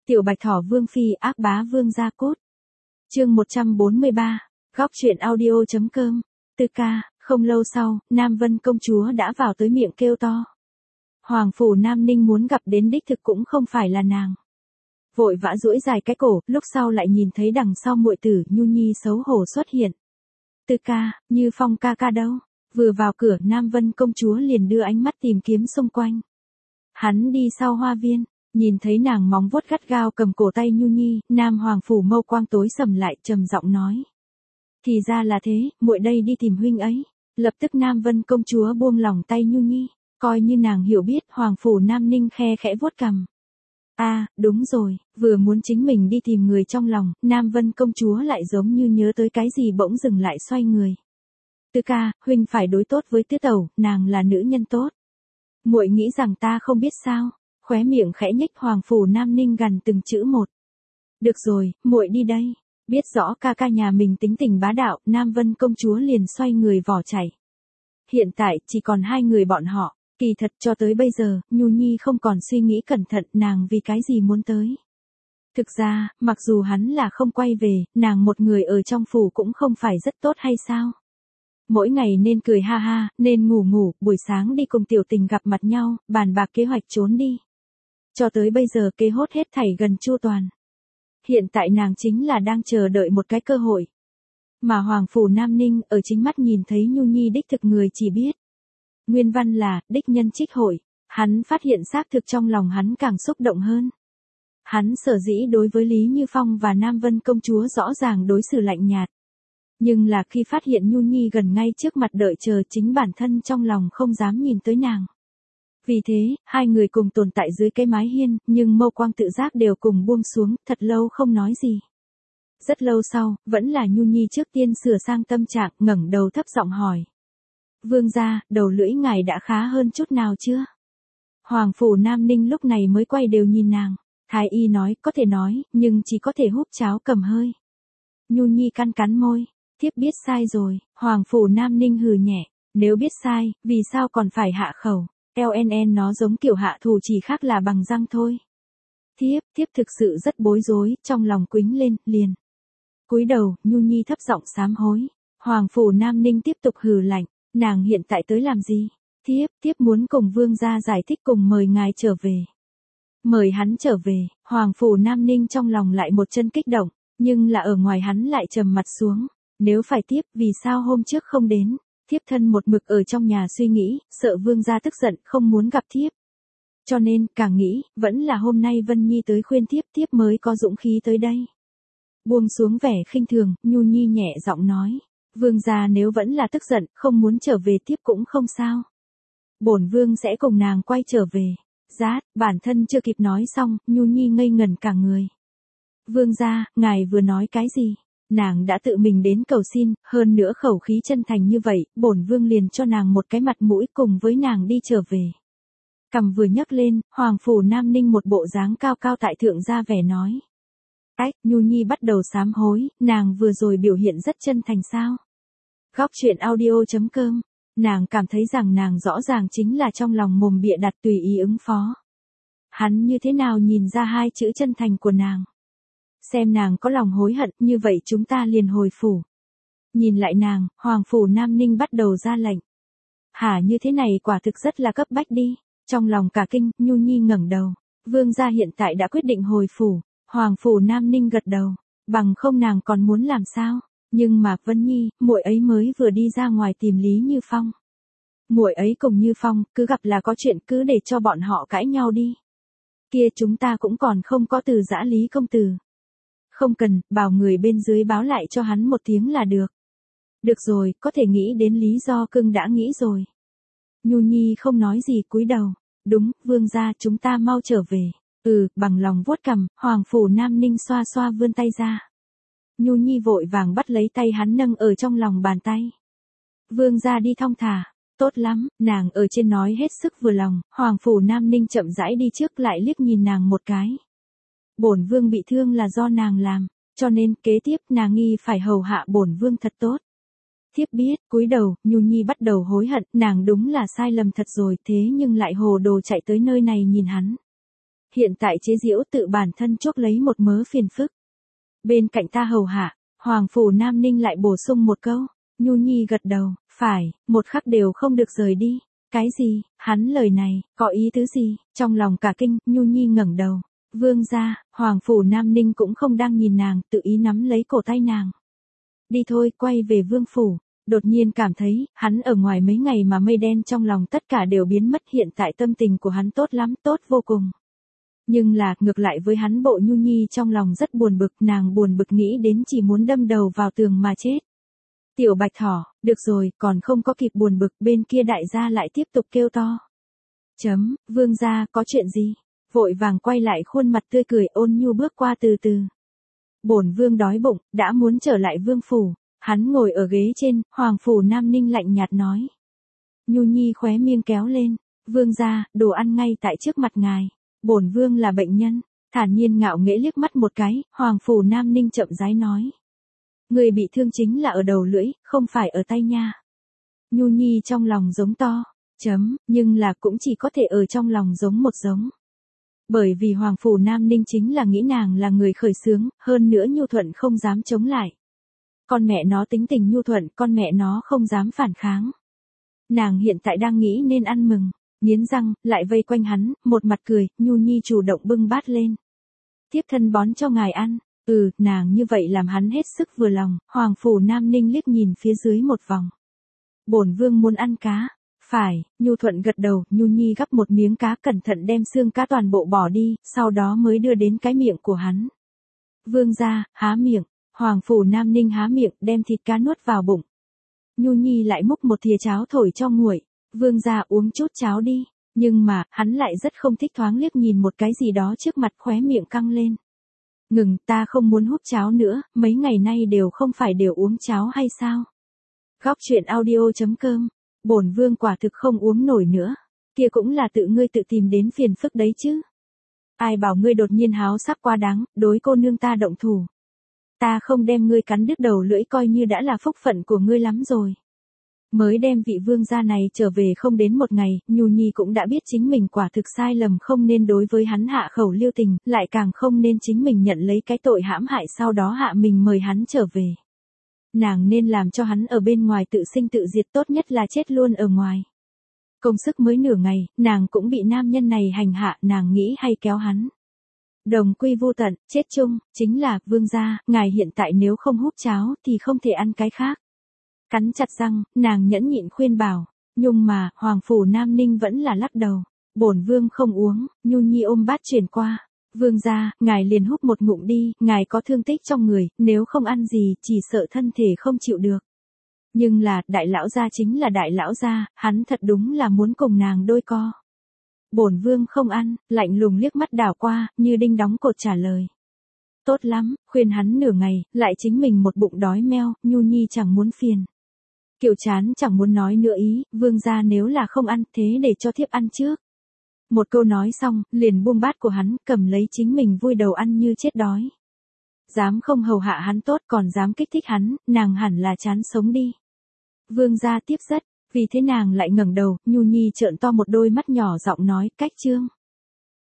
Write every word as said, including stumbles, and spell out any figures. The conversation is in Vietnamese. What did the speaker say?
Tiểu Bạch Thỏ Vương Phi ác bá vương gia cốt. Chương một trăm bốn mươi ba, góc truyện audio.com. Tư ca, không lâu sau, Nam Vân công chúa đã vào tới miệng kêu to. Hoàng phủ Nam Ninh muốn gặp đến đích thực cũng không phải là nàng. Vội vã duỗi dài cái cổ, lúc sau lại nhìn thấy đằng sau muội tử Nhu Nhi xấu hổ xuất hiện. Tư ca, Như Phong ca ca đâu? Vừa vào cửa Nam Vân công chúa liền đưa ánh mắt tìm kiếm xung quanh. Hắn đi sau hoa viên, nhìn thấy nàng móng vuốt gắt gao cầm cổ tay Nhu Nhi, Nam Hoàng phủ mâu quang tối sầm lại trầm giọng nói. Thì ra là thế, muội đây đi tìm huynh ấy. Lập tức Nam Vân công chúa buông lỏng tay Nhu Nhi, coi như nàng hiểu biết. Hoàng phủ Nam Ninh khe khẽ vuốt cằm. A, à, đúng rồi, vừa muốn chính mình đi tìm người trong lòng, Nam Vân công chúa lại giống như nhớ tới cái gì bỗng dừng lại xoay người. Tư ca, huynh phải đối tốt với Tứ tẩu, nàng là nữ nhân tốt. Muội nghĩ rằng ta không biết sao? Khóe miệng khẽ nhếch. Hoàng phủ Nam Ninh gằn từng chữ một. Được rồi, muội đi đây. Biết rõ ca ca nhà mình tính tình bá đạo, Nam Vân công chúa liền xoay người vỏ chạy. Hiện tại chỉ còn hai người bọn họ. Kỳ thật cho tới bây giờ, Nhu Nhi không còn suy nghĩ cẩn thận nàng vì cái gì muốn tới. Thực ra, mặc dù hắn là không quay về, nàng một người ở trong phủ cũng không phải rất tốt hay sao? Mỗi ngày nên cười ha ha, nên ngủ ngủ, buổi sáng đi cùng tiểu tình gặp mặt nhau, bàn bạc kế hoạch trốn đi. Cho tới bây giờ kế hốt hết thảy gần chu toàn. Hiện tại nàng chính là đang chờ đợi một cái cơ hội. Mà Hoàng phủ Nam Ninh ở chính mắt nhìn thấy Nhu Nhi đích thực người chỉ biết. Nguyên văn là, đích nhân trích hội, hắn phát hiện xác thực trong lòng hắn càng xúc động hơn. Hắn sở dĩ đối với Lý Như Phong và Nam Vân công chúa rõ ràng đối xử lạnh nhạt. Nhưng là khi phát hiện Nhu Nhi gần ngay trước mặt đợi chờ chính bản thân trong lòng không dám nhìn tới nàng. Vì thế, hai người cùng tồn tại dưới cái mái hiên, nhưng mâu quang tự giác đều cùng buông xuống, thật lâu không nói gì. Rất lâu sau, vẫn là Nhu Nhi trước tiên sửa sang tâm trạng, ngẩng đầu thấp giọng hỏi. Vương gia, đầu lưỡi ngài đã khá hơn chút nào chưa? Hoàng phủ Nam Ninh lúc này mới quay đều nhìn nàng. Thái y nói, có thể nói, nhưng chỉ có thể húp cháo cầm hơi. Nhu Nhi căn cắn môi. Thiếp biết sai rồi. Hoàng phủ Nam Ninh hừ nhẹ. Nếu biết sai, vì sao còn phải hạ khẩu? lờ en en nó giống kiểu hạ thủ chỉ khác là bằng răng thôi. Thiếp, thiếp thực sự rất bối rối, trong lòng quĩnh lên, liền. Cúi đầu, Nhu Nhi thấp giọng sám hối. Hoàng phủ Nam Ninh tiếp tục hừ lạnh. Nàng hiện tại tới làm gì? Thiếp, thiếp muốn cùng vương gia giải thích cùng mời ngài trở về. Mời hắn trở về, Hoàng phủ Nam Ninh trong lòng lại một chân kích động, nhưng là ở ngoài hắn lại trầm mặt xuống. Nếu phải tiếp, vì sao hôm trước không đến? Thiếp thân một mực ở trong nhà suy nghĩ, sợ vương gia tức giận, không muốn gặp thiếp. Cho nên, càng nghĩ, vẫn là hôm nay Vân Nhi tới khuyên thiếp, thiếp mới có dũng khí tới đây. Buông xuống vẻ khinh thường, Nhu Nhi nhẹ giọng nói. Vương gia nếu vẫn là tức giận, không muốn trở về tiếp cũng không sao. Bổn vương sẽ cùng nàng quay trở về. Rát, bản thân chưa kịp nói xong, Nhu Nhi ngây ngẩn cả người. Vương gia, ngài vừa nói cái gì? Nàng đã tự mình đến cầu xin, hơn nữa khẩu khí chân thành như vậy, bổn vương liền cho nàng một cái mặt mũi cùng với nàng đi trở về. Cằm vừa nhấc lên, Hoàng phủ Nam Ninh một bộ dáng cao cao tại thượng ra vẻ nói. Ách, Nhu Nhi bắt đầu sám hối, nàng vừa rồi biểu hiện rất chân thành sao? Góc truyện audio.com, nàng cảm thấy rằng nàng rõ ràng chính là trong lòng mồm bịa đặt tùy ý ứng phó. Hắn như thế nào nhìn ra hai chữ chân thành của nàng? Xem nàng có lòng hối hận, như vậy chúng ta liền hồi phủ. Nhìn lại nàng, Hoàng phủ Nam Ninh bắt đầu ra lệnh. Hả, như thế này quả thực rất là cấp bách đi. Trong lòng cả kinh, Nhu Nhi ngẩng đầu. Vương gia hiện tại đã quyết định hồi phủ. Hoàng phủ Nam Ninh gật đầu. Bằng không nàng còn muốn làm sao? Nhưng mà Vân Nhi, muội ấy mới vừa đi ra ngoài tìm Lý Như Phong. Muội ấy cùng Như Phong, cứ gặp là có chuyện cứ để cho bọn họ cãi nhau đi. Kia chúng ta cũng còn không có từ giã Lý công tử. Không cần, bảo người bên dưới báo lại cho hắn một tiếng là được. Được rồi, có thể nghĩ đến lý do cưng đã nghĩ rồi. Nhu Nhi không nói gì cúi đầu. Đúng, vương gia chúng ta mau trở về. Ừ, bằng lòng vuốt cằm, Hoàng phủ Nam Ninh xoa xoa vươn tay ra. Nhu Nhi vội vàng bắt lấy tay hắn nâng ở trong lòng bàn tay. Vương gia đi thong thả. Tốt lắm, nàng ở trên nói hết sức vừa lòng, Hoàng phủ Nam Ninh chậm rãi đi trước lại liếc nhìn nàng một cái. Bổn vương bị thương là do nàng làm, cho nên kế tiếp nàng nghi phải hầu hạ bổn vương thật tốt. Thiếp biết, cúi đầu, Nhu Nhi bắt đầu hối hận, nàng đúng là sai lầm thật rồi, thế nhưng lại hồ đồ chạy tới nơi này nhìn hắn. hiện tại chế giễu tự bản thân chuốc lấy một mớ phiền phức. Bên cạnh ta hầu hạ, Hoàng Phủ Nam Ninh lại bổ sung một câu. Nhu Nhi gật đầu, phải, một khắc đều không được rời đi. Cái gì, hắn lời này, có ý tứ gì, trong lòng cả kinh, Nhu Nhi ngẩng đầu. Vương gia, Hoàng Phủ Nam Ninh cũng không đang nhìn nàng, tự ý nắm lấy cổ tay nàng. Đi thôi, quay về vương phủ. Đột nhiên cảm thấy, hắn ở ngoài mấy ngày mà mây đen trong lòng tất cả đều biến mất, hiện tại tâm tình của hắn tốt lắm, tốt vô cùng. Nhưng là, ngược lại với hắn Bộ Nhu Nhi trong lòng rất buồn bực, nàng buồn bực nghĩ đến chỉ muốn đâm đầu vào tường mà chết. Tiểu Bạch Thỏ, được rồi, còn không có kịp buồn bực, bên kia đại gia lại tiếp tục kêu to. Chấm, vương gia, có chuyện gì? Vội vàng quay lại khuôn mặt tươi cười ôn nhu bước qua từ từ. Bổn vương đói bụng, đã muốn trở lại vương phủ. Hắn ngồi ở ghế trên, Hoàng Phủ Nam Ninh lạnh nhạt nói. Nhu Nhi khóe miệng kéo lên. Vương gia, đồ ăn ngay tại trước mặt ngài. Bổn vương là bệnh nhân. Thản nhiên ngạo nghễ liếc mắt một cái, Hoàng Phủ Nam Ninh chậm rãi nói. Người bị thương chính là ở đầu lưỡi, không phải ở tay nha. Nhu Nhi trong lòng giống to. Chấm, nhưng là cũng chỉ có thể ở trong lòng giống một giống. Bởi vì Hoàng Phủ Nam Ninh chính là nghĩ nàng là người khởi xướng, hơn nữa Nhu Thuận không dám chống lại. Con mẹ nó tính tình Nhu Thuận, con mẹ nó không dám phản kháng. Nàng hiện tại đang nghĩ nên ăn mừng, nghiến răng, lại vây quanh hắn, một mặt cười, Nhu Nhi chủ động bưng bát lên. Tiếp thân bón cho ngài ăn, ừ, nàng như vậy làm hắn hết sức vừa lòng, Hoàng Phủ Nam Ninh liếc nhìn phía dưới một vòng. Bổn vương muốn ăn cá. Phải, Nhu Thuận gật đầu, Nhu Nhi gắp một miếng cá cẩn thận đem xương cá toàn bộ bỏ đi, sau đó mới đưa đến cái miệng của hắn. Vương gia, há miệng, Hoàng Phủ Nam Ninh há miệng, đem thịt cá nuốt vào bụng. Nhu Nhi lại múc một thìa cháo thổi cho nguội, vương gia uống chút cháo đi, nhưng mà, hắn lại rất không thích thoáng liếc nhìn một cái gì đó trước mặt khóe miệng căng lên. Ngừng, ta không muốn hút cháo nữa, mấy ngày nay đều không phải đều uống cháo hay sao? Góc truyện audio chấm com. Bổn vương quả thực không uống nổi nữa, kia cũng là tự ngươi tự tìm đến phiền phức đấy chứ. Ai bảo ngươi đột nhiên háo sắc quá đáng, đối cô nương ta động thủ. Ta không đem ngươi cắn đứt đầu lưỡi coi như đã là phúc phận của ngươi lắm rồi. Mới đem vị vương gia này trở về không đến một ngày, Nhu Nhi cũng đã biết chính mình quả thực sai lầm, không nên đối với hắn hạ khẩu lưu tình, lại càng không nên chính mình nhận lấy cái tội hãm hại sau đó hạ mình mời hắn trở về. Nàng nên làm cho hắn ở bên ngoài tự sinh tự diệt, tốt nhất là chết luôn ở ngoài. Công sức mới nửa ngày, nàng cũng bị nam nhân này hành hạ, nàng nghĩ hay kéo hắn. Đồng quy vô tận, chết chung, chính là, vương gia, ngài hiện tại nếu không hút cháo thì không thể ăn cái khác. Cắn chặt răng, nàng nhẫn nhịn khuyên bảo, nhưng mà, Hoàng Phủ Nam Ninh vẫn là lắc đầu. Bổn vương không uống, Nhu Nhi ôm bát chuyển qua. Vương gia, ngài liền hút một ngụm đi, ngài có thương tích trong người, nếu không ăn gì, chỉ sợ thân thể không chịu được. Nhưng là, đại lão gia chính là đại lão gia, hắn thật đúng là muốn cùng nàng đôi co. Bổn vương không ăn, lạnh lùng liếc mắt đảo qua, như đinh đóng cột trả lời. Tốt lắm, khuyên hắn nửa ngày, lại chính mình một bụng đói meo, Nhu Nhi chẳng muốn phiền. Kiều Chán chẳng muốn nói nữa ý, vương gia nếu là không ăn, thế để cho thiếp ăn trước. Một câu nói xong, liền buông bát của hắn, cầm lấy chính mình vui đầu ăn như chết đói. Dám không hầu hạ hắn tốt còn dám kích thích hắn, nàng hẳn là chán sống đi. Vương gia tiếp rất, vì thế nàng lại ngẩng đầu, Nhu Nhi trợn to một đôi mắt nhỏ giọng nói, cách chương.